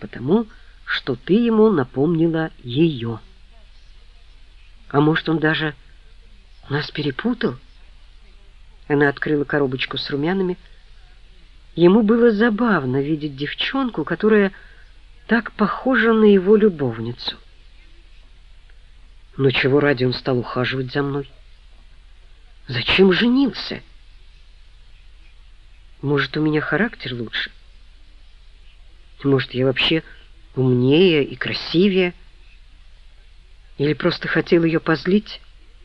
потому что ты ему напомнила ее. А может, он даже нас перепутал? Она открыла коробочку с румянами. Ему было забавно видеть девчонку, которая так похожа на его любовницу. Но чего ради он стал ухаживать за мной? Зачем женился? Может, у меня характер лучше? Может, я вообще умнее и красивее? Или просто хотел ее позлить?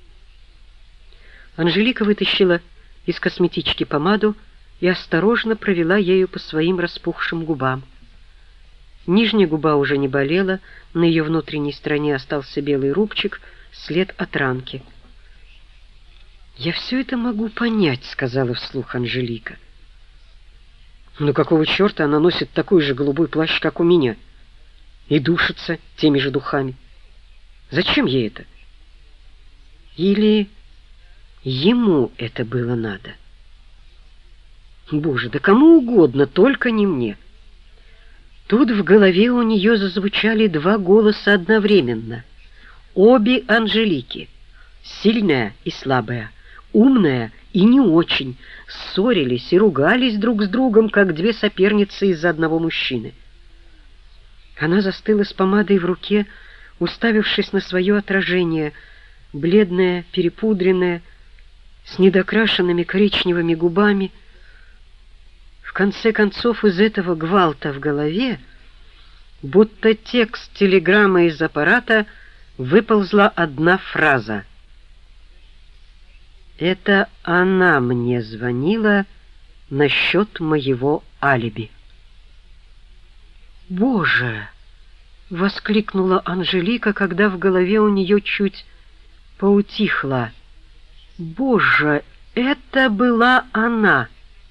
Анжелика вытащила из косметички помаду и осторожно провела ею по своим распухшим губам. Нижняя губа уже не болела, на ее внутренней стороне остался белый рубчик, след от ранки. «Я все это могу понять», — сказала вслух Анжелика. «Но какого черта она носит такой же голубой плащ, как у меня, и душится теми же духами? Зачем ей это? Или ему это было надо? Боже, да кому угодно, только не мне». Тут в голове у нее зазвучали два голоса одновременно. Обе Анжелики, сильная и слабая, умная и не очень, ссорились и ругались друг с другом, как две соперницы из-за одного мужчины. Она застыла с помадой в руке, уставившись на свое отражение, бледная, перепудренная, с недокрашенными коричневыми губами. В конце концов, из этого гвалта в голове, будто текст телеграммы из аппарата, выползла одна фраза. «Это она мне звонила насчет моего алиби». «Боже!» — воскликнула Анжелика, когда в голове у нее чуть поутихло. «Боже, это была она!»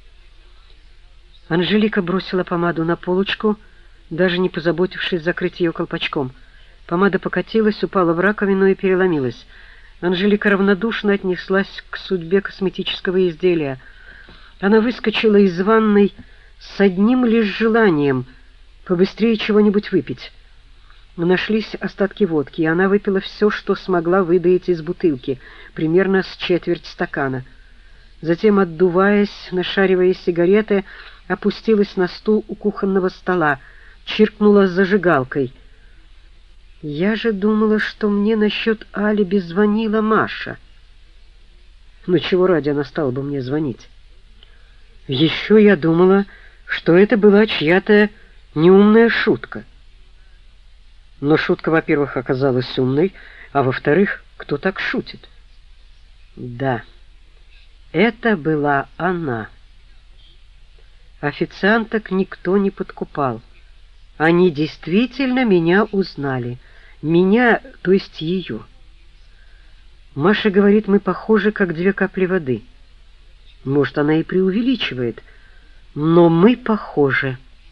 Анжелика бросила помаду на полочку, даже не позаботившись закрыть ее колпачком. Помада покатилась, упала в раковину и переломилась. Анжелика равнодушно отнеслась к судьбе косметического изделия. Она выскочила из ванной с одним лишь желанием побыстрее чего-нибудь выпить. Нашлись остатки водки, и она выпила все, что смогла выдоить из бутылки, примерно с четверть стакана. Затем, отдуваясь, нашаривая сигареты, опустилась на стул у кухонного стола, чиркнула зажигалкой. «Я же думала, что мне насчет алиби звонила Маша». Но чего ради она стала бы мне звонить? Еще я думала, что это была чья-то неумная шутка. Но шутка, во-первых, оказалась умной, а во-вторых, кто так шутит? Да, это была она. Официанток никто не подкупал. Они действительно меня узнали. Меня, то есть ее. Маша говорит, мы похожи, как две капли воды. Может, она и преувеличивает, но мы похожи.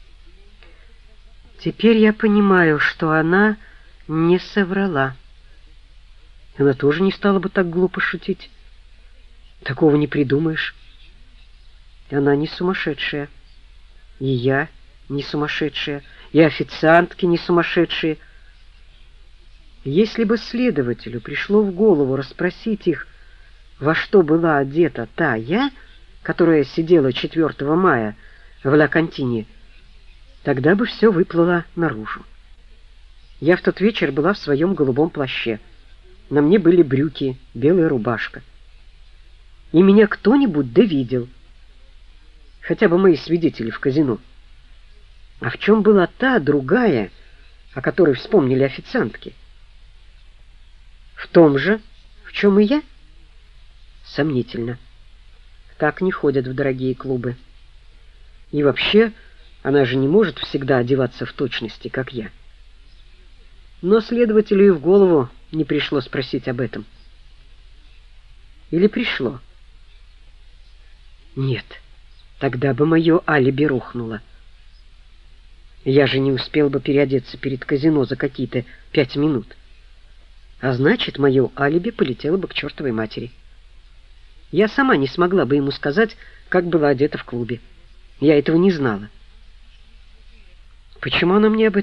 Теперь я понимаю, что она не соврала. Она тоже не стала бы так глупо шутить. Такого не придумаешь. Она не сумасшедшая. И я не сумасшедшая, и официантки не сумасшедшие. Если бы следователю пришло в голову расспросить их, во что была одета та я, которая сидела 4 мая в Ла Кантине, тогда бы все выплыло наружу. Я в тот вечер была в своем голубом плаще. На мне были брюки, белая рубашка. И меня кто-нибудь довидел. Хотя бы мои свидетели в казино. А в чем была та другая, о которой вспомнили официантки? В том же, в чем и я? Сомнительно. Так не ходят в дорогие клубы. И вообще, она же не может всегда одеваться в точности, как я. Но следователю и в голову не пришло спросить об этом. Или пришло? Нет. Тогда бы мое алиби рухнуло. Я же не успел бы переодеться перед казино за какие-то 5 минут. А значит, мое алиби полетело бы к чертовой матери. Я сама не смогла бы ему сказать, как была одета в клубе. Я этого не знала. Почему она мне об этом